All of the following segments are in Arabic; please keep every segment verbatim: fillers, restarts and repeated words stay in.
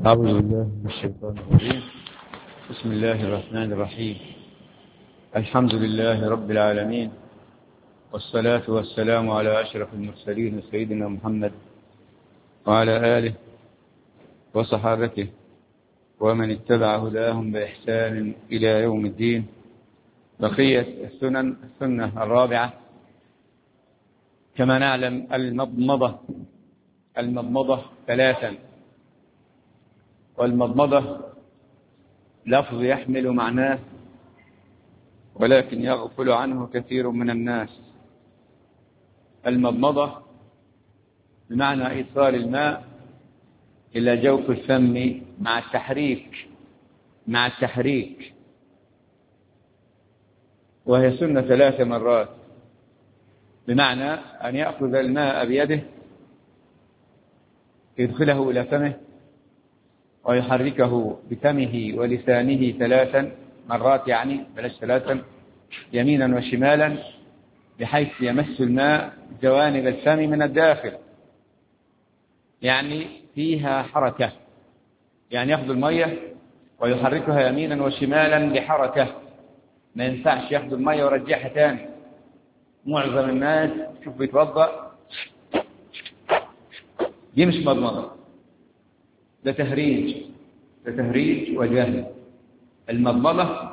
أعوذ بالله من الشيطان الرجيم. بسم الله الرحمن الرحيم. الحمد لله رب العالمين، والصلاة والسلام على أشرف المرسلين سيدنا محمد وعلى آله وصحابته ومن اتبع هداهم بإحسان إلى يوم الدين. بقية السنن السنة الرابعة كما نعلم المضمضة المضمضة ثلاثا، والمضمضة لفظ يحمل معناه ولكن يغفل عنه كثير من الناس. المضمضة بمعنى إيصال الماء إلى جوف الفم مع التحريك مع التحريك وهي سنة ثلاث مرات، بمعنى أن يأخذ الماء بيده يدخله إلى فمه ويحركه بفمه ولسانه ثلاثا مرات، يعني بلاش ثلاثا، يمينا وشمالا، بحيث يمس الماء جوانب الفم من الداخل، يعني فيها حركة، يعني يأخذ المية ويحركها يمينا وشمالا بحركة. ما ينفعش يأخذ المية ويرجعها تاني. معظم الناس شوف بيتوضأ، دي مش مضمضة، ده تهريج ده تهريج وجهل. المضمضة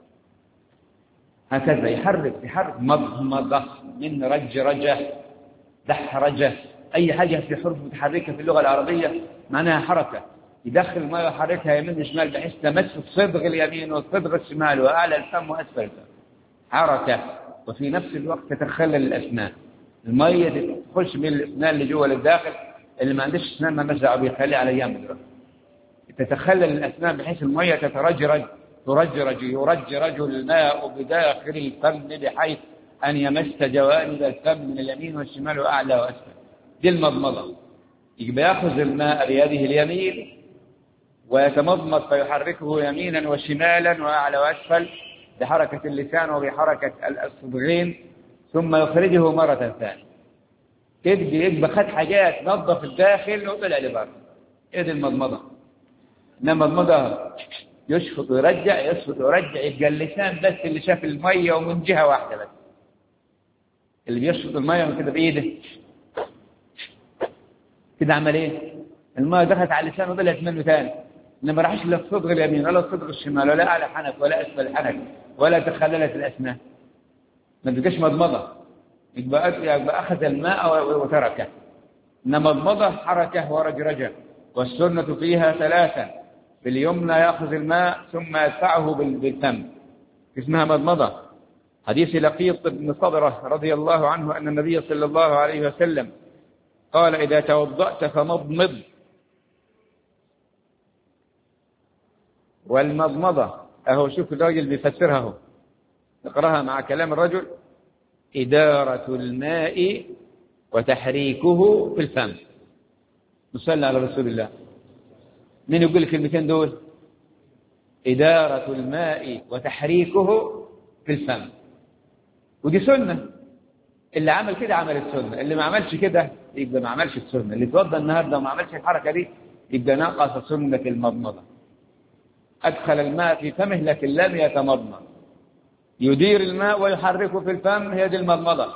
هكذا يحرك يحرك مضمضة من رجرجة دحرجة، أي حاجة في حرف متحركة في اللغة العربية معناها حركة. يدخل الماء ويحركها يمين وشمال بحيث تمس الصدغ اليمين والصدغ الشمال وأعلى الفم وأسفل الفم، حركة. وفي نفس الوقت تتخلل الأسنان، المية تخش من الأسنان اللي جوا للداخل، اللي ما عندش أسنان ما نزع بيخلي على جنب دلوقتي، تتخلل الأسنان بحيث المية تترجرج ترجرج يرجرج الماء بداخل الفم بحيث أن يمس جوانب الفم من اليمين والشمال وأعلى وأسفل. دي المضمضة. يبقى يأخذ الماء بيده اليمين ويتمضمض فيحركه يمينا وشمالا وأعلى وأسفل بحركة اللسان وبحركة الصدغين، ثم يخرجه مرة ثانية. تبدي يبقى خد حاجات نظف الداخل وطلع لبره. ايه دي المضمضة؟ انما المضمضة يشفط ويرجع يشفط ويرجع، يبقى اللسان بس اللي شاف المية ومن جهة واحدة بس، اللي بيشفط المية من كده بإيده كده عمل ايه؟ المية دخلت على اللسان وطلعت منه ثاني، انما راحش لا الصدغ اليمين ولا الصدغ الشمال ولا اعلى حنك ولا اسفل الحنك ولا تخللت الاسنان. ما تبقاش مضمضة، يبقى يبقى اخذ الماء وتركه. انما مضمضة حركة ورجرجة، والسنة فيها ثلاثة. باليمنى يأخذ الماء ثم يدفعه بالفم، اسمها مضمضة. حديث لقيط بن صبرة رضي الله عنه أن النبي صلى الله عليه وسلم قال: إذا توضأت فمضمض. والمضمضة أهو شوف الراجل بيفسرها اهو، نقرأها مع كلام الرجل: إدارة الماء وتحريكه في الفم. نصلي على رسول الله. مين يقول الكلمتين دول؟ إدارة الماء وتحريكه في الفم. ودي سنة، اللي عمل كده عمل السنة، اللي ما عملش كده يبقى ما عملش السنة. اللي توضى النهارده وما عملش الحركة دي يبقى نقص سنة المضمضة. أدخل الماء في فمه لكن لم يتمضمض. يدير الماء ويحركه في الفم، هي دي المضمضة.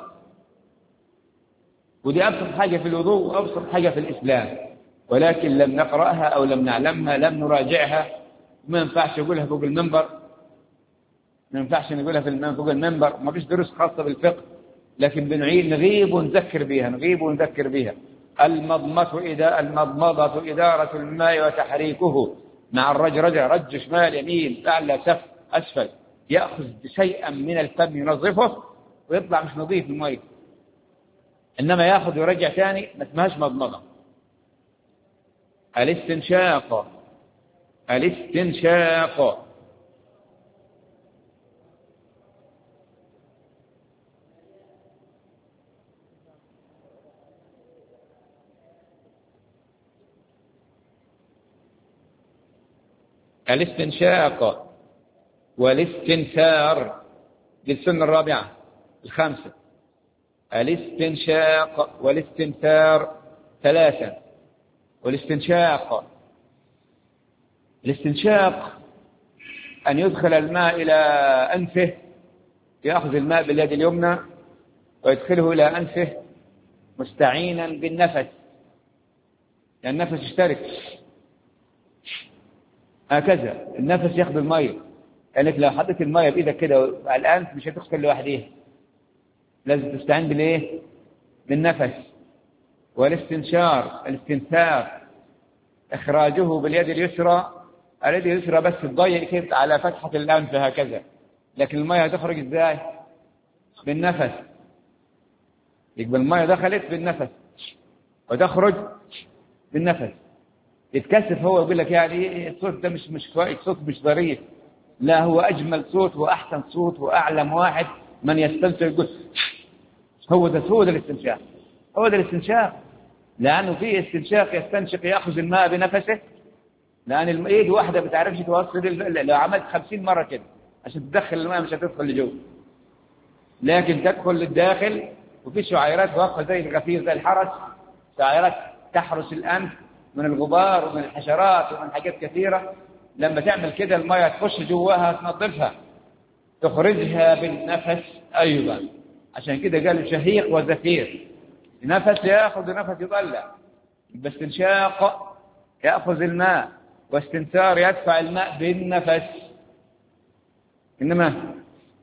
ودي أبسط حاجة في الوضوء وأبسط حاجة في الإسلام، ولكن لم نقرأها أو لم نعلمها، لم نراجعها. ما ينفعش نقولها فوق المنبر، ما ينفعش نقولها في فوق المنبر، ما فيش دروس خاصة بالفقه، لكن بنعيد نغيب ونذكر بها نغيب ونذكر بها. المضمضة إذا المضمضة إدارة الماء وتحريكه مع الرجرجة، رج شمال يمين أعلى سف أسفل، يأخذ شيئا من الفم ينظفه ويطلع مش نظيف الماء، إنما يأخذ ويرجع ثاني، ما اسمهاش مضمضة. الاستنشاق الاستنشاق الاستنشاق والاستنثار للسنة الرابعة الخامسة. الاستنشاق والاستنثار ثلاثة. والاستنشاق الاستنشاق أن يدخل الماء إلى أنفه، يأخذ الماء باليد اليمنى ويدخله إلى أنفه مستعينا بالنفس، لأن النفس يشترك هكذا. النفس ياخذ المية، لأنك لو حطيت المية بإيدك كده على الأنف مش هتدخل لوحديها، لازم تستعين بالإيه؟ بالنفس. والاستنشار الاستنثار إخراجه باليد اليسرى، اليد اليسرى بس تضيق كده على فتحة الأنف هكذا، لكن المية هتخرج إزاي؟ بالنفس. يبقى المية دخلت بالنفس وتخرج بالنفس. يتكسف هو يقول لك يعني الصوت ده مش مش كويس، صوت مش ظريف. لا، هو أجمل صوت وأحسن صوت وأعلم واحد من يستنشق يقول هو ده هو ده الاستنشاق، هو ده الاستنشاق. لأنه في استنشاق يستنشق يأخذ الماء بنفسه، لأن الإيد واحدة بتعرفش توصل. لو عملت خمسين مرة كده عشان تدخل الماء مش هتدخل لجوه، لكن تدخل للداخل. وفي شعيرات واقفة زي الغفير زي الحرس، شعيرات تحرس الأنف من الغبار ومن الحشرات ومن حاجات كثيرة. لما تعمل كده المية تخش جواها تنظفها، تخرجها بالنفس أيضا. عشان كده قالوا شهيق وزفير، نفس يأخذ ونفس يطلع. بس استنشاق يأخذ الماء، واستنثار يدفع الماء بالنفس. إنما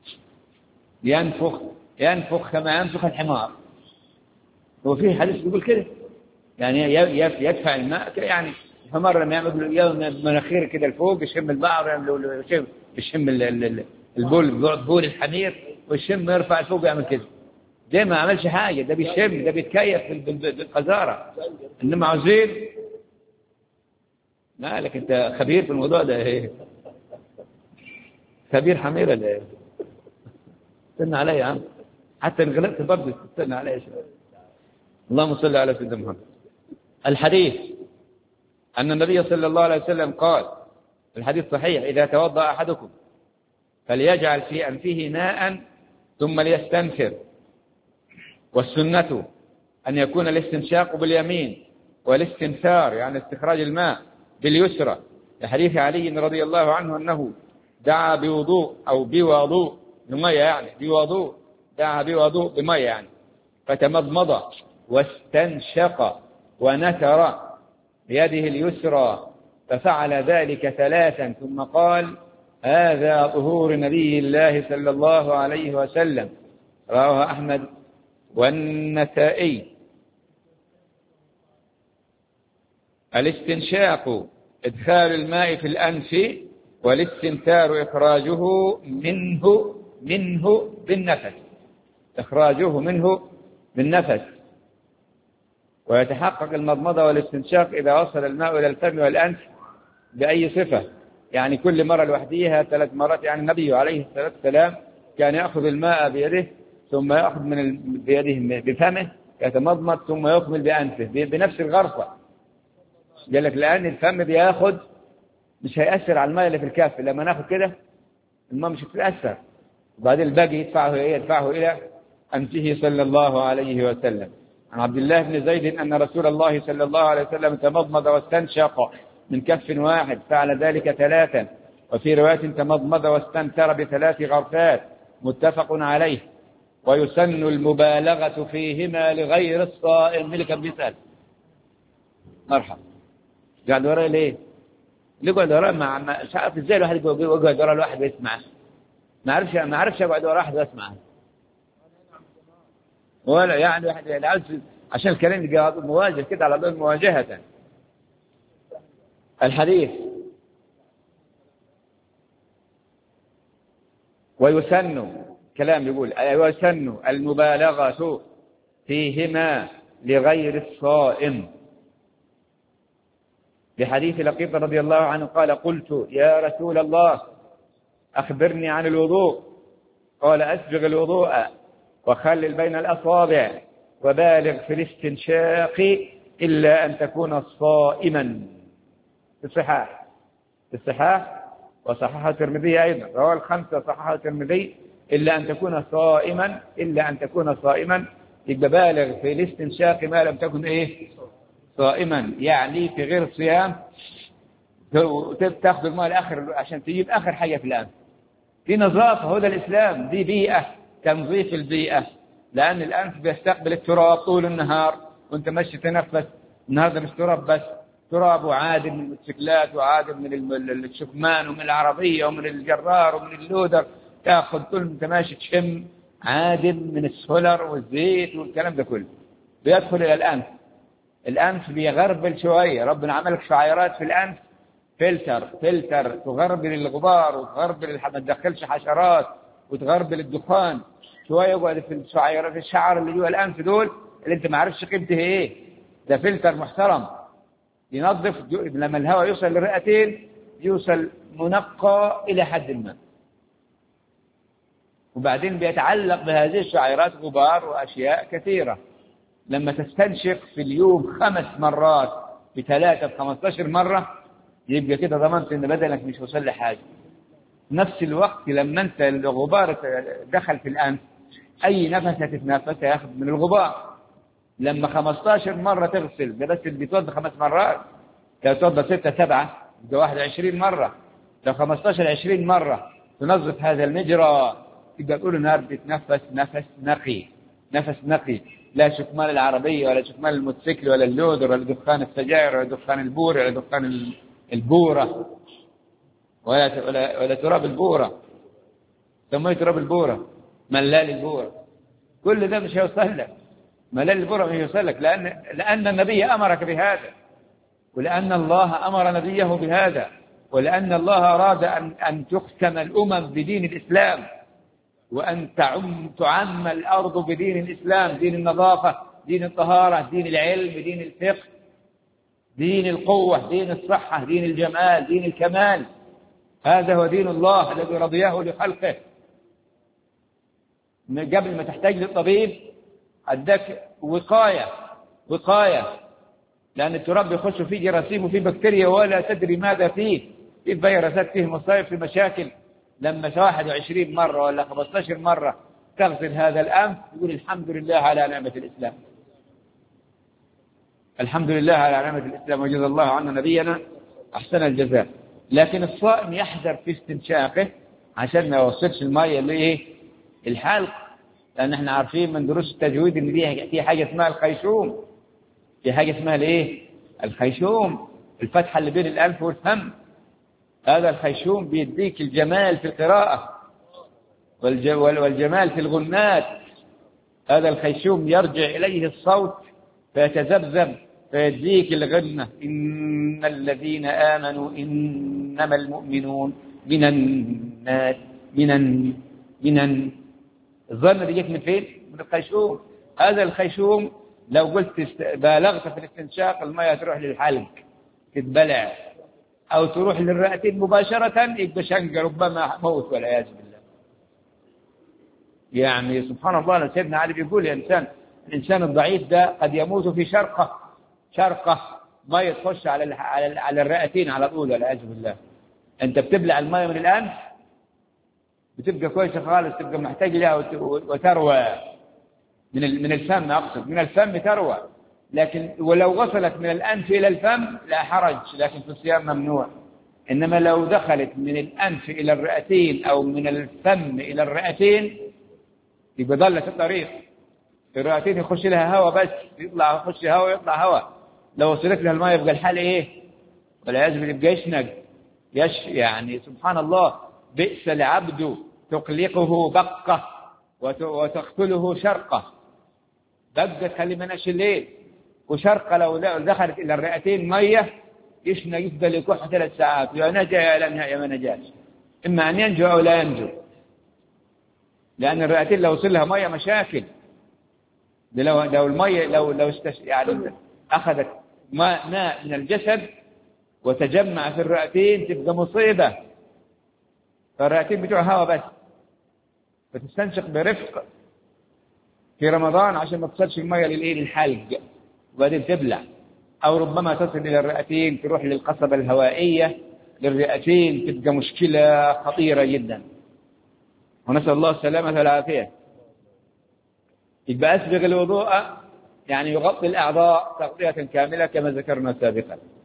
ينفخ ينفخ كما ينفخ الحمار. هو فيه حديث يقول كده، يعني يدفع الماء يعني الحمار لما يعمل يوم مناخير كده لفوق يشم البعر، يشم يشم البول بول الحمير ويشم يرفع لفوق يعمل كده. ده ما عملش حاجة، ده بيشم، ده بيتكيف بالقذارة. إنما عزيز مالك أنت خبير في الموضوع ده إيه؟ خبير حميرة ده. استنى علي يا عم، حتى إن غلطت برضه استنى علي يا شباب. اللهم صل على سيدنا محمد. الحديث أن النبي صلى الله عليه وسلم قال، الحديث صحيح: إذا توضأ أحدكم فليجعل في أنفه ماء ثم ليستنثر. والسنة أن يكون الاستنشاق باليمين والاستنثار يعني استخراج الماء باليسرى، لحديث علي رضي الله عنه أنه دعا بوضوء أو بوضوء بمية، يعني بوضوء دعا بوضوء بمية يعني، فتمضمض واستنشق ونثر بيده اليسرى، ففعل ذلك ثلاثا ثم قال: هذا طهور نبي الله صلى الله عليه وسلم. رواه أحمد والنسائي. الاستنشاق إدخال الماء في الأنف، والاستنثار إخراجه منه منه بالنفس، إخراجه منه بالنفس. ويتحقق المضمضة والاستنشاق إذا وصل الماء إلى الفم والأنف بأي صفة، يعني كل مرة لوحديها ثلاث مرات. يعني النبي عليه الصلاة والسلام كان يأخذ الماء بيده ثم يأخذ من بيده بفمه يتمضمض ثم يكمل بأنفه بنفس الغرفة. قال لك لأن الفم بياخذ مش هيأثر على الماء اللي في الكاف، لما ناخذ كده الماء مش هتتأثر، وبعدين الباقي يدفعه يدفعه إلى أنفه صلى الله عليه وسلم. عن عبد الله بن زيد أن رسول الله صلى الله عليه وسلم تمضمض واستنشق من كف واحد، فعل ذلك ثلاثا. وفي رواية تمضمض واستنثر بثلاث غرفات، متفق عليه. ويسن المبالغة فيهما لغير الصائم. اللي كان بيسأل مرحبا قاعد وراء ليه؟ اللي قاعد وراء مع مش عارف ازاي الواحد يقعد وراء الواحد ويسمع. ما عرفش ما عرفش اقعد وراء واحد واسمع، ولا يعني واحد يعني عشان الكلام يبقى مواجه كده على طول مواجهة. الحديث: ويسن كلام يقول ويسن المبالغة فيهما لغير الصائم، بحديث لقيط رضي الله عنه قال: قلت يا رسول الله أخبرني عن الوضوء. قال: أسبغ الوضوء وخلل بين الأصابع وبالغ في الاستنشاق إلا أن تكون صائما. في الصحاح في الصحاح وصححه الترمذي أيضا، رواه الخمسة صححه الترمذي: إلا أن تكون صائما إلا أن تكون صائما. يبقى بالغ في الاستنشاق ما لم تكن إيه؟ صائما، يعني في غير الصيام وتاخذ الماء الآخر عشان تجيب آخر حاجة في الأنف. في نظافة، هو ده الإسلام، دي بيئة، تنظيف البيئة، لأن الأنف بيستقبل التراب طول النهار وأنت ماشي تنفس. النهارده مش تراب بس، تراب وعادم من الموتوسيكلات وعادم من الشكمان ومن العربية ومن الجرار ومن اللودر، تاخذ طول أنت ماشي تشم عادم من السولر والزيت والكلام ده كله بيدخل إلى الأنف. الأنف بيغربل شوية، ربنا عمل لك شعيرات في الأنف، فلتر فلتر تغربل الغبار وتغربل، ما تدخلش حشرات وتغربل الدخان شوية. يقعد في الشعيرات الشعر اللي جوا الأنف دول اللي أنت ما عرفش قيمته إيه، ده فلتر محترم ينظف. لما الهواء يوصل للرئتين يوصل منقى إلى حد ما، وبعدين بيتعلق بهذه الشعيرات غبار وأشياء كثيرة. لما تستنشق في اليوم خمس مرات بثلاثة بخمستاشر مرة يبقى كده ضمنت إن بدنك مش وصل لحاجة. نفس الوقت لما أنت الغبار دخل في الأنف أي نفس هتتنفسه ياخذ من الغبار. لما خمستاشر مرة تغسل، ده بس اللي بيتوضى خمس مرات، لو توضى ستة سبعة ده واحد عشرين مرة، لو خمستاشر عشرين مرة تنظف هذا المجرى تبقى تقول النهار بتتنفس نفس نقي، نفس نقي، لا شكمان العربية ولا شكمان الموتوسيكل ولا اللودر ولا دخان السجاير ولا دخان البور ولا دخان البورة ولا ولا ولا تراب البورة، سموه تراب البورة، ملال البورة، كل ده مش هيوصل لك. ملال البورة مش هيوصل لك، لأن لأن النبي أمرك بهذا، ولأن الله أمر نبيه بهذا، ولأن الله أراد أن أن تختم الأمم بدين الإسلام، وأن تعم تعم الأرض بدين الإسلام، دين النظافة، دين الطهارة، دين العلم، دين الفقه، دين القوة، دين الصحة، دين الجمال، دين الكمال. هذا هو دين الله الذي رضيه لخلقه. من قبل ما تحتاج للطبيب أداك وقاية، وقاية، لأن التراب يخش فيه جراثيم وفيه بكتيريا ولا تدري ماذا فيه، فيه فيروسات، فيه مصايب، فيه مشاكل. لما واحد وعشرين مرة ولا خمستاشر مرة تغسل هذا الأنف يقول الحمد لله على نعمة الإسلام، الحمد لله على نعمة الإسلام، وجزا الله عنا نبينا أحسن الجزاء. لكن الصائم يحذر في استنشاقه عشان ما يوصلش المية لإيه؟ الحلق، لأن احنا عارفين من دروس التجويد إن دي في حاجة اسمها الخيشوم، في حاجة اسمها الإيه؟ الخيشوم، الفتحة اللي بين الأنف والفم. هذا الخيشوم بيديك الجمال في القراءة والجمال في الغنات. هذا الخيشوم يرجع إليه الصوت فيتذبذب فيديك الغنة. إن الذين آمنوا إنما المؤمنون من الناس من ال... من ال... الظن دي جت من فين؟ من الخيشوم. هذا الخيشوم لو قلت بالغت في الاستنشاق المياه تروح للحلق تتبلع، أو تروح للرئتين مباشرة يبقى شنق ربما موت والعياذ بالله. يعني سبحان الله، سيدنا علي بيقول الإنسان الإنسان الضعيف ده قد يموت في شرقة، شرقة مية تخش على على على الرئتين على طول والعياذ بالله. أنت بتبلع المية من الأنف بتبقى كويسة خالص، تبقى محتاج لها وتروى من من الفم، أقصد من الفم تروى. لكن ولو وصلت من الأنف إلى الفم لا حرج، لكن في الصيام ممنوع. إنما لو دخلت من الأنف إلى الرئتين أو من الفم إلى الرئتين يبقى ضلت الطريق. الرئتين يخش لها هواء بس، يطلع يخش هواء يطلع هواء. لو وصلت لها الماء يبقى الحال إيه؟ والعياذ بالله يبقى يشنق يش يعني سبحان الله. بئس العبد تقلقه بقة وتقتله شرقة. بقة تخلي مناش الليل، وشرقة لو دخلت إلى الرئتين مية يشنق يفضل يكح ثلاث ساعات، يا نجا يا لم يا ما نجاش، إما أن ينجو أو لا ينجو، لأن الرئتين لو وصل لها مية مشاكل. لو لو المية لو لو استش يعني أخذت ماء ماء من الجسد وتجمع في الرئتين تبقى مصيبة. فالرئتين بتوع هوا بس، فتستنشق برفق في رمضان عشان ما تصلش المية للإيه للحلق وبعدين تبلع، أو ربما تصل إلى الرئتين تروح للقصبة الهوائية للرئتين تبقى مشكلة خطيرة جدا، ونسأل الله السلامة والعافية. يبقى أسبغ الوضوء يعني يغطي الأعضاء تغطية كاملة كما ذكرنا سابقا،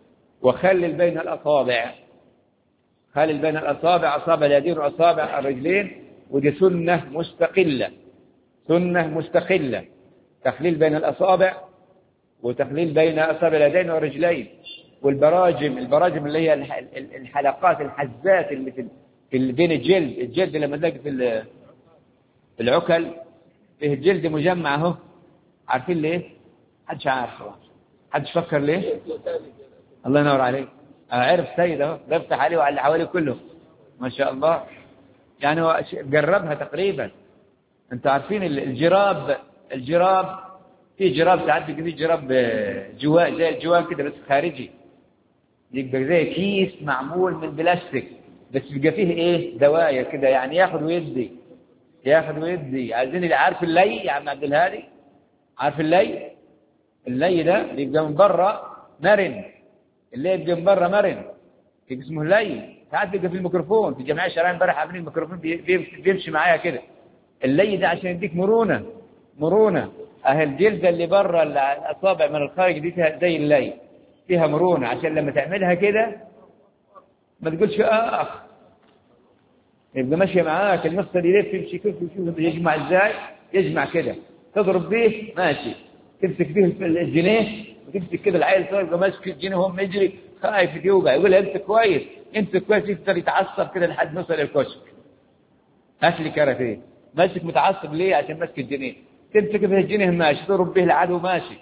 وخلل بين الأصابع، خلل بين الأصابع، أصابع اليدين وأصابع الرجلين، ودي سنة مستقلة، سنة مستقلة، تخليل بين الأصابع وتخليل بين أصابع اليدين والرجلين. والبراجم، البراجم اللي هي الحلقات الحزات اللي في بين الجلد، الجلد لما تلاقي في العكل فيه الجلد مجمع اهو، عارفين ليه؟ حدش عارف، حدش فكر ليه؟ الله ينور عليك، عرف سيد اهو، بفتح عليه وعلى اللي حواليه كله ما شاء الله. يعني هو جربها تقريبا. انتوا عارفين الجراب، الجراب في جراب ساعات بيجي فيه جراب جواه زي الجواب كده بس خارجي، يبقى زي كيس معمول من بلاستيك بس بيبقى فيه ايه دواير كده، يعني ياخد ويدي، ياخد ويدي. عايزين اللي عارف اللي يا عم عبد الهادي، عارف اللي اللي ده بيبقى من بره مرن، اللي بيبقى من بره مرن اسمه اللي. ساعات بيبقى في الميكروفون في الجمعيه الشرعيه امبارح عاملين الميكروفون بيمشي معايا كده. اللي ده عشان يديك مرونه، مرونه. اهي الجلده اللي بره الاصابع من الخارج دي فيها زي اللي، فيها مرونه عشان لما تعملها كده ما تقولش اخ، يبقى ماشيه معاك المفصل يلف يمشي كيف يشوف يجمع ازاي، يجمع كده تضرب به ماشي، تمسك به الجنيه وتمسك كده العيل صار يبقى ماسك الجنيه وهو يجري خايف يوجع، يقول امسك كويس امسك كويس، يقدر يتعصب كده لحد ما يوصل الكشك. هات لي كاراتيه، ماسك متعصب ليه؟ عشان ماسك الجنيه، تمسك به الجنيه ماشي، تضرب به العدو ماشي،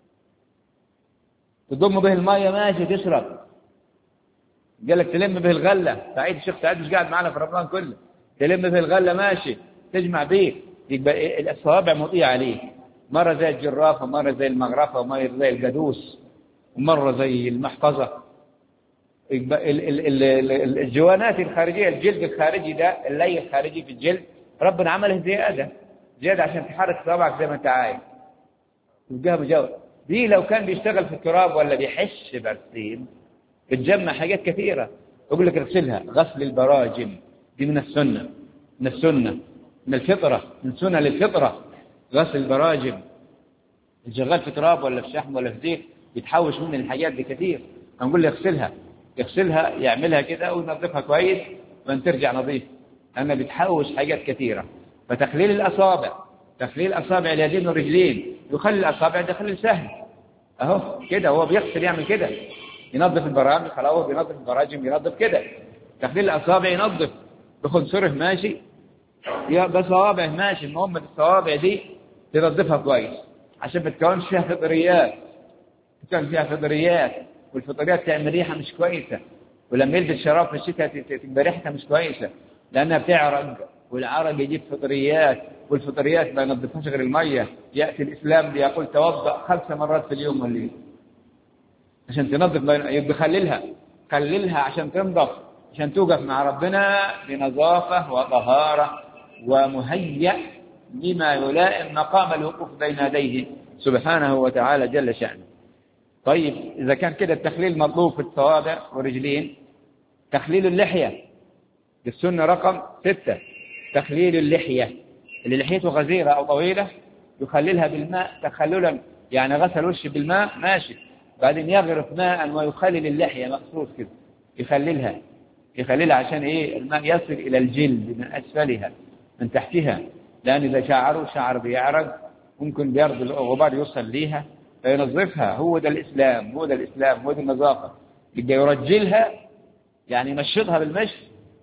تضم به الميه ماشي تشرب. قال لك تلم به الغله، سعيد الشيخ سعيد مش قاعد معنا في رمضان كله، تلم به الغله ماشي، تجمع به، يبقى الصوابع مطيع عليه، مره زي الجرافه، مره زي المغرفه، ومره زي القدوس، ومره زي المحفظه. يبقى الجوانات الخارجيه، الجلد الخارجي ده، اللي الخارجي في الجلد ربنا عمله زياده، زياده عشان تحرك صوابعك زي ما انت عايز، تلقاها مجاوب. دي لو كان بيشتغل في التراب ولا بيحش برسيم بتجمع حاجات كثيرة. أقول لك اغسلها، غسل البراجم دي من السنة، من السنة من الفطرة، من سنة للفطرة. غسل البراجم، الشغال في تراب ولا في شحم ولا في زيت يتحوش من الحاجات دي كثير، هنقول له اغسلها، يغسلها يعملها كده وينظفها كويس وان ترجع نظيف، لأنها بتحوش حاجات كثيرة. فتخليل الأصابع، تخليل أصابع اليدين والرجلين يخلي الأصابع ده خليل سهل أهو كده، هو بيغسل يعمل كده، ينظف البراجم، خلاص بينظف البراجم بينظف كده. تخليل الأصابع ينظف بخنصره ماشي، يا بصوابع ماشي. المهم الصوابع دي تنظفها كويس عشان ما تكونش فيها فطريات، تكون فيها فطريات، والفطريات تعمل ريحة مش كويسة، ولما يلبس شراب في الشتاء تبقى ريحتها مش كويسة لأنها بتعرق، والعرق يجيب فطريات، والفطريات ما ينظفهاش غير المية. يأتي الإسلام يقول توضأ خمس مرات في اليوم والليل عشان تنظف، يبقى خللها، خللها عشان تنظف، عشان توقف مع ربنا بنظافة وطهارة ومهيأ لما يلائم مقام الوقوف بين يديه سبحانه وتعالى جل شأنه. طيب إذا كان كده التخليل مطلوب في الصوابع والرجلين، تخليل اللحية السنة رقم ستة، تخليل اللحية، اللي لحيته غزيرة أو طويلة يخللها بالماء تخللا، يعني غسل وشه بالماء ماشي، بعدين يغرف ماء ويخلل اللحية مخصوص كده، يخللها، يخللها عشان ايه؟ الماء يصل الى الجلد من اسفلها من تحتها، لان اذا شعروا شعر بيعرق ممكن بيرد الغبار يوصل ليها فينظفها. هو ده الاسلام، هو ده الاسلام، هو ده النظافة. يبقى يرجلها يعني يمشطها بالمشط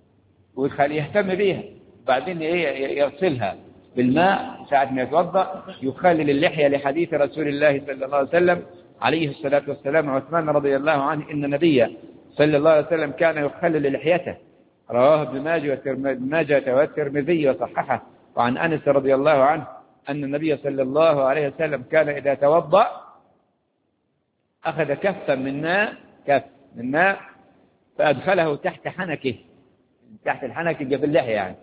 ويخلي يهتم بيها، بعدين ايه؟ يغسلها بالماء ساعة ما يتوضأ، يخلل اللحية لحديث رسول الله صلى الله عليه وسلم عليه الصلاة والسلام. عثمان رضي الله عنه إن النبي صلى الله عليه وسلم كان يخلل لحيته، رواه ابن ماجه والترمذي وصححه. وعن أنس رضي الله عنه أن النبي صلى الله عليه وسلم كان إذا توضأ أخذ كفا من ماء، كف من ماء فأدخله تحت حنكه، تحت الحنك في اللحية يعني،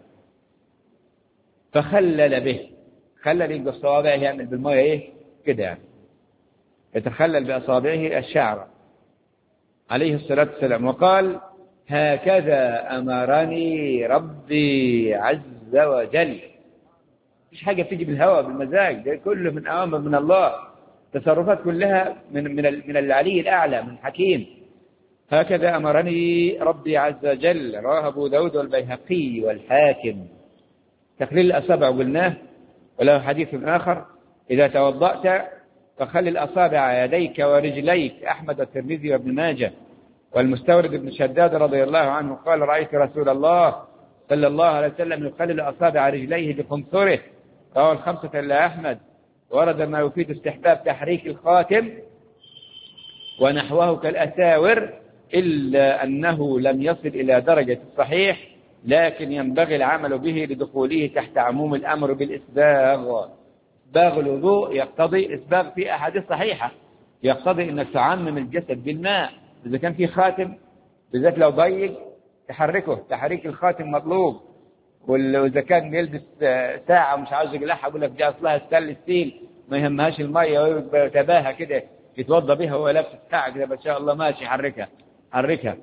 فخلل به، خلل يبقى الصوابع يعمل بالمية ايه كده يعني، يتخلل بأصابعه الشعر عليه الصلاة والسلام. وقال هكذا أمرني ربي عز وجل. مفيش حاجة بتيجي بالهوى بالمزاج، ده كله من أوامر من الله، تصرفات كلها من من من العلي الأعلى، من حكيم. هكذا أمرني ربي عز وجل. رواه أبو داود والبيهقي والحاكم. تخليل الأصابع قلناه، وله حديث آخر: إذا توضأت فخلل أصابع يديك ورجليك. أحمد والترمذي وابن ماجه. والمستورد بن شداد رضي الله عنه قال: رأيت رسول الله صلى الله عليه وسلم يخلل أصابع رجليه بخنصره. رواه الخمسة إلا أحمد. ورد ما يفيد استحباب تحريك الخاتم ونحوه كالأساور، إلا أنه لم يصل إلى درجة الصحيح، لكن ينبغي العمل به لدخوله تحت عموم الأمر بالإسباغ. إسباغ الوضوء يقتضي إسباغ في أحاديث صحيحة، يقتضي أنك تعمم الجسد بالماء. إذا كان في خاتم بالذات لو ضيق تحركه، تحريك الخاتم مطلوب. وإذا كان يلبس ساعة ومش عاوز يقلعها يقول لك دي أصلها ستانلس ستيل ما يهمهاش المية ويتباهى كده يتوضى بها وهو لابس الساعة كده ما شاء الله ماشي، حركها حركها.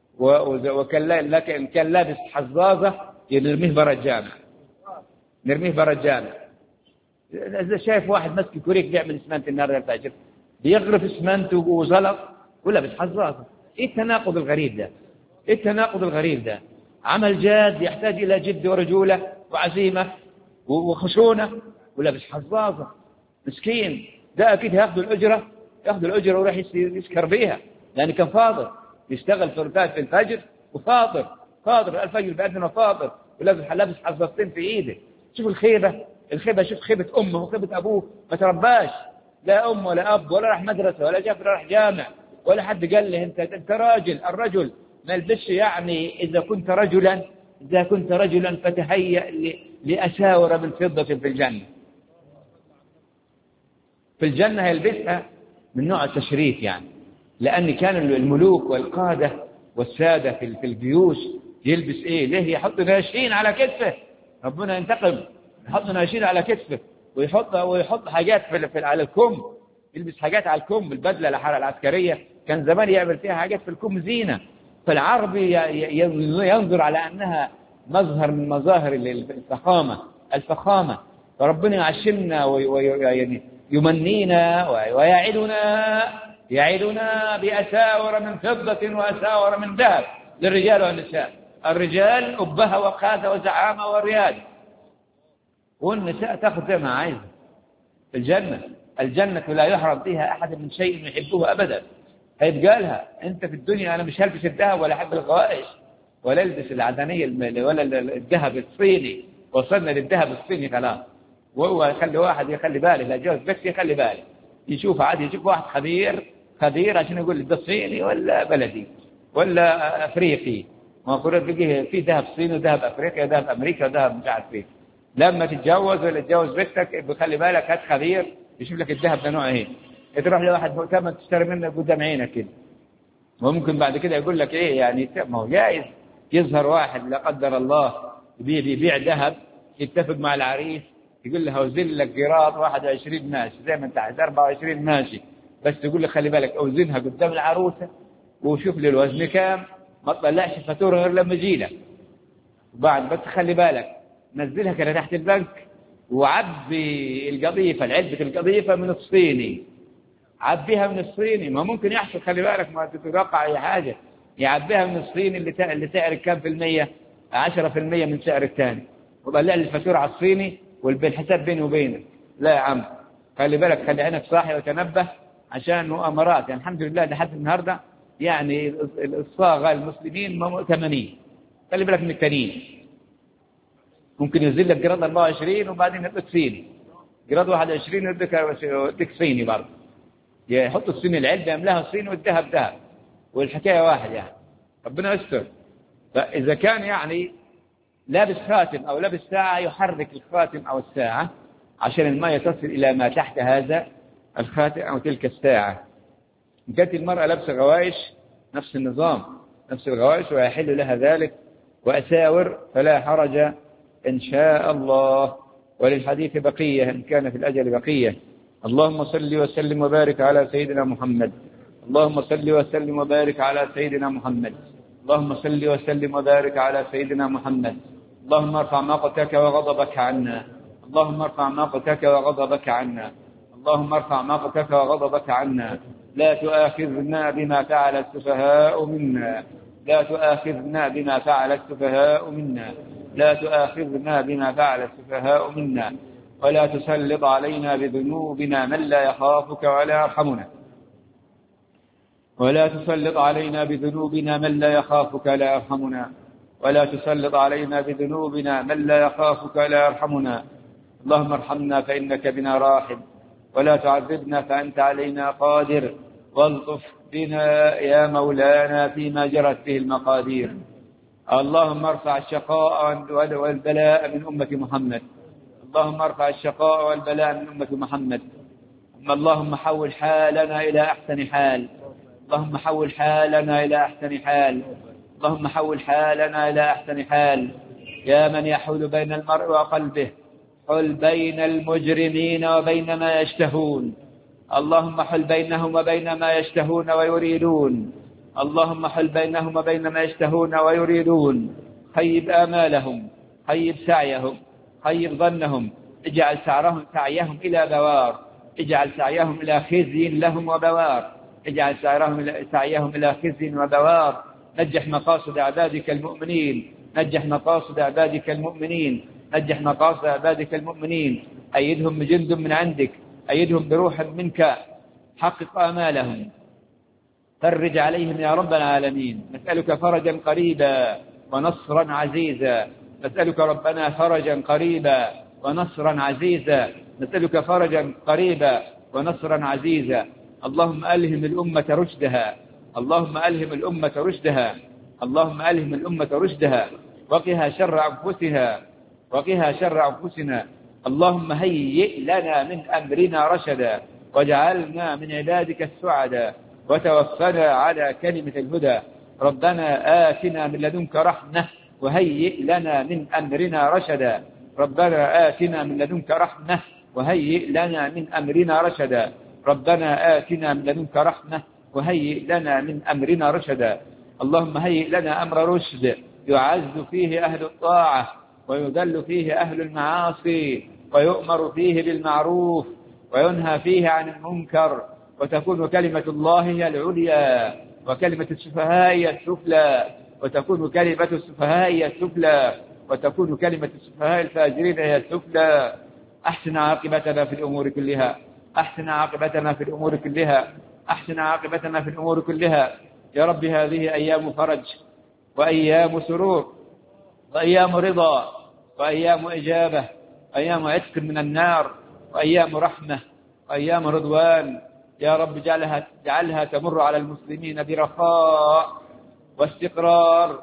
وكان كان لابس حظاظة نرميه برا الجامع، نرميه برا الجامع. إذا شايف واحد مسك كوريك بيعمل اسمنت النهارده الفجر بيغرف اسمنت وزلط ولابس حظاظة. إيه التناقض الغريب ده؟ إيه التناقض الغريب ده؟ عمل جاد يحتاج إلى جد ورجولة وعزيمة وخشونة ولابس حظاظة. مسكين ده أكيد هياخذ الأجرة، ياخذ الأجرة وراح يسكر بيها، يعني كان فاضل يشتغل ثلثات في الفجر وفاضل فاضل الفجر بأذنه فاضل ولابس حظاظتين في إيده. شوف الخيبة، الخيبة شوف خيبة أمه وخيبة أبوه، ما ترباش لا أم ولا أب ولا راح مدرسة ولا جاب راح جامع ولا حد قال له أنت أنت راجل. الرجل ما يلبسش، يعني إذا كنت رجلا إذا كنت رجلا فتهيأ لأساور من فضة في الجنة. في الجنة هيلبسها من نوع التشريف، يعني لأن كان الملوك والقادة والسادة في الجيوش يلبس إيه؟ ليه؟ يحط ناشين على كتفه، ربنا ينتقم، يحط ناشين على كتفه ويحط ويحط حاجات في, في على الكم، يلبس حاجات على الكم. البدلة العسكرية كان زمان يعمل فيها حاجات في الكم زينة. فالعربي ينظر على أنها مظهر من مظاهر الفخامة الفخامة. فربنا يعشمنا ويعني يمنينا ويعدنا يعدنا بأساور من فضة وأساور من ذهب للرجال والنساء. الرجال أبها وقادة وزعامة ورياد، والنساء تأخذ زي ما عايزة في الجنة. الجنة لا يحرم فيها أحد من شيء يحبه أبدا. هيتقالها أنت في الدنيا أنا مش هلبس الذهب ولا أحب الغوائش ولا البس العدنية ولا الذهب الصيني. وصلنا للذهب الصيني خلاص. وهو يخلي واحد يخلي باله لا جوز بس يخلي باله يشوف عادي، يشوف واحد خبير خبير عشان يقول ده صيني ولا بلدي ولا أفريقي. ما قلت بيجي في ذهب صيني وذهب أفريقيا وذهب أمريكا وذهب مش عارف ايه. لما تتجوز ولا تتجوز بنتك بخلي بالك هات خبير يشوف لك الذهب ده نوعه ايه. تروح لواحد مؤتمن تشتري منه قدام عينك كده، وممكن بعد كده يقول لك ايه يعني ما هو جائز. يظهر واحد لا قدر الله بيبيع ذهب يتفق مع العريس يقول له هوزن لك قيراط واحد وعشرين ماشي زي ما انت عايز أربعة وعشرين ماشي، بس تقول له خلي بالك اوزنها قدام العروسه وشوف لي الوزن كام، ما تطلعش فاتوره غير لما يجي لك. وبعد بس خلي بالك نزلها كده تحت البنك وعبي القضيفه العلبه القضيفه من الصيني، عبيها من الصيني. ما ممكن يحصل خلي بالك ما تتوقع اي حاجه. يعبيها من الصيني اللي اللي سعر كام في المية؟ عشرة في المية من سعر الثاني، وطلع لي الفاتوره على الصيني والحساب بيني وبينك. لا يا عم خلي بالك، خلي عينك صاحي وتنبه عشان مؤامرات. يعني الحمد لله لحد النهارده يعني الصاغه المسلمين مؤتمنين. خلي بالك من التانيين، ممكن ينزل لك جراد أربعة وعشرين وبعدين يديك صيني، جراد واحد وعشرين ويديك صيني برضه. يحط الصيني العلبه يملاها صيني والذهب ذهب والحكايه واحد يعني. ربنا يستر. فاذا كان يعني لابس خاتم أو لابس ساعة يحرك الخاتم أو الساعة عشان الماء تصل إلى ما تحت هذا الخاتم أو تلك الساعة. إن كانت المرأة لابسة غوايش نفس النظام، نفس الغوايش ويحل لها ذلك، وأساور فلا حرج إن شاء الله. وللحديث بقية إن كان في الأجل بقية. اللهم صل وسلم وبارك على سيدنا محمد. اللهم صل وسلم وبارك على سيدنا محمد. اللهم صل وسلم وبارك على سيدنا محمد. اللهم ارفع مقتك وغضبك عنا. اللهم ارفع مقتك وغضبك عنا. اللهم ارفع مقتك وغضبك عنا. لا تؤاخذنا بما فعل السفهاء منا لا تؤاخذنا بما فعل السفهاء منا لا تؤاخذنا بما فعل السفهاء منا ولا تسلط علينا بذنوبنا من لا يخافك ولا يرحمنا ولا تسلط علينا بذنوبنا من لا يخافك ولا يرحمنا ولا تسلط علينا بذنوبنا من لا يخافك ولا يرحمنا اللهم ارحمنا فإنك بنا راحم ولا تعذبنا فأنت علينا قادر والطف بنا يا مولانا فيما جرت به المقادير اللهم ارفع الشقاء والبلاء من أمة محمد اللهم ارفع الشقاء والبلاء من أمة محمد اللهم حول حالنا إلى أحسن حال اللهم حول حالنا إلى أحسن حال اللهم حول حالنا إلى أحسن حال يا من يحول بين المرء وقلبه حل بين المجرمين وبين ما يشتهون اللهم حل بينهم وبين ما يشتهون ويريدون اللهم حل بينهم وبين ما يشتهون ويريدون خيب آمالهم خيب سعيهم خيب ظنهم اجعل سعرهم سعيهم إلى بوار اجعل سعيهم إلى خزي لهم وبوار اجعل سعيهم سعيهم إلى خزي وبوار نجح مقاصد عبادك المؤمنين نجح مقاصد عبادك المؤمنين نجح مقاصد عبادك المؤمنين أيدهم بجند من عندك أيدهم بروح منك حقق آمالهم فرج عليهم يا رب العالمين نسألك فرجا قريبا ونصرا عزيزا نسألك ربنا فرجا قريبا ونصرا عزيزا نسألك فرجا قريبا ونصرا عزيزا اللهم ألهم الأمة رشدها اللهم ألهم الأمة رشدها اللهم ألهم الأمة رشدها وقها شر أنفسها وقها شر أنفسنا اللهم هيئ لنا من أمرنا رشدا واجعلنا من عبادك السعدا وتوفنا على كلمة الهدى ربنا آتنا من لدنك رحمة وهيئ لنا من أمرنا رشدا ربنا آتنا من لدنك رحمة وهيئ لنا من أمرنا رشدا ربنا آتنا من لدنك رحمة وهيئ لنا من أمرنا رشدا اللهم هيئ لنا أمر رشد يعز فيه أهل الطاعة ويذل فيه أهل المعاصي ويؤمر فيه بالمعروف وينهى فيه عن المنكر وتكون كلمة الله هي العليا وكلمة السفهاء هي السفلى وتكون كلمة السفهاء هي السفلى وتكون كلمة السفهاء الفاجرين هي السفلى أحسن عاقبتنا في الأمور كلها أحسن عاقبتنا في الأمور كلها أحسن عاقبتنا في الأمور كلها يا رب هذه أيام فرج وأيام سرور وأيام رضا وأيام إجابة وأيام عتق من النار وأيام رحمة وأيام رضوان يا رب جعلها, جعلها تمر على المسلمين برخاء واستقرار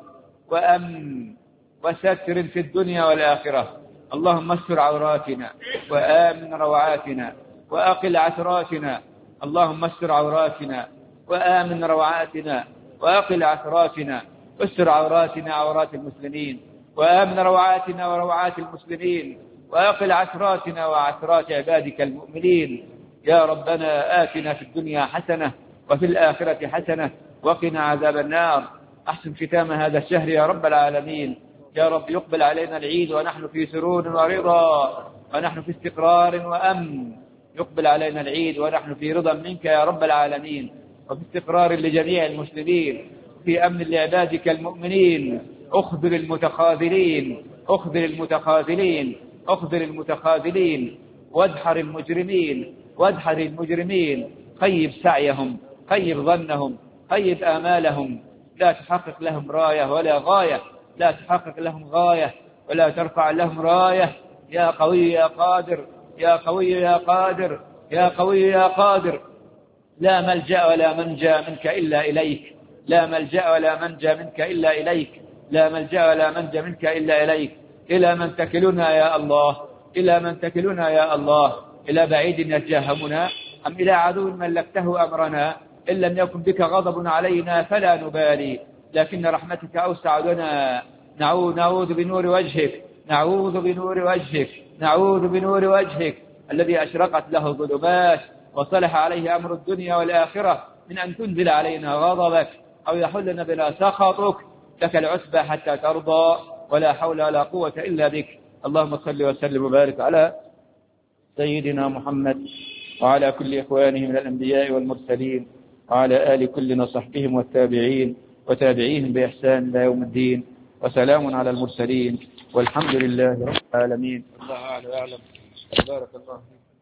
وأمن وستر في الدنيا والآخرة اللهم استر عوراتنا وآمن روعاتنا وأقل عثراتنا اللهم استر عوراتنا وآمن روعاتنا وأقل عثراتنا استر عوراتنا عورات المسلمين وآمن روعاتنا وروعات المسلمين وأقل عثراتنا وعثرات عبادك المؤمنين يا ربنا آتنا في الدنيا حسنة وفي الآخرة حسنة وقنا عذاب النار أحسن ختام هذا الشهر يا رب العالمين يا رب يقبل علينا العيد ونحن في سرور ورضا ونحن في استقرار وأمن يقبل علينا العيد ونحن في رضا منك يا رب العالمين وفي استقرار لجميع المسلمين في أمن لعبادك المؤمنين أخذل المتخاذلين أخذل المتخاذلين أخذل المتخاذلين وادحر المجرمين وادحر المجرمين خيب سعيهم خيب ظنهم خيب آمالهم لا تحقق لهم راية ولا غاية لا تحقق لهم غاية ولا ترفع لهم راية يا قوي يا قادر يا قوي يا قادر يا قوي يا قادر لا ملجأ ولا منجى منك إلا إليك لا ملجأ ولا منجى منك إلا إليك لا ملجأ ولا منجى منك إلا إليك إلى من تكلنا يا الله إلى من تكلنا يا الله إلى بعيد يتجاهمنا أم إلى عدو ملكته أمرنا إن لم يكن بك غضب علينا فلا نبالي لكن رحمتك أوسع لنا نعوذ, نعوذ بنور وجهك نعوذ بنور وجهك نعوذ بنور وجهك الذي أشرقت له الظلمات وصلح عليه أمر الدنيا والآخرة من أن تنزل علينا غضبك أو يحلنا بلا سخطك لك العتبى حتى ترضى ولا حول ولا قوة إلا بك اللهم صل وسلم وبارك على سيدنا محمد وعلى كل إخوانه من الأنبياء والمرسلين وعلى آل كلنا وصحبهم والتابعين وتابعيهم بإحسان إلى يوم الدين، وسلام على المرسلين، والحمد لله رب العالمين. الله أعلم. بارك الله فيك.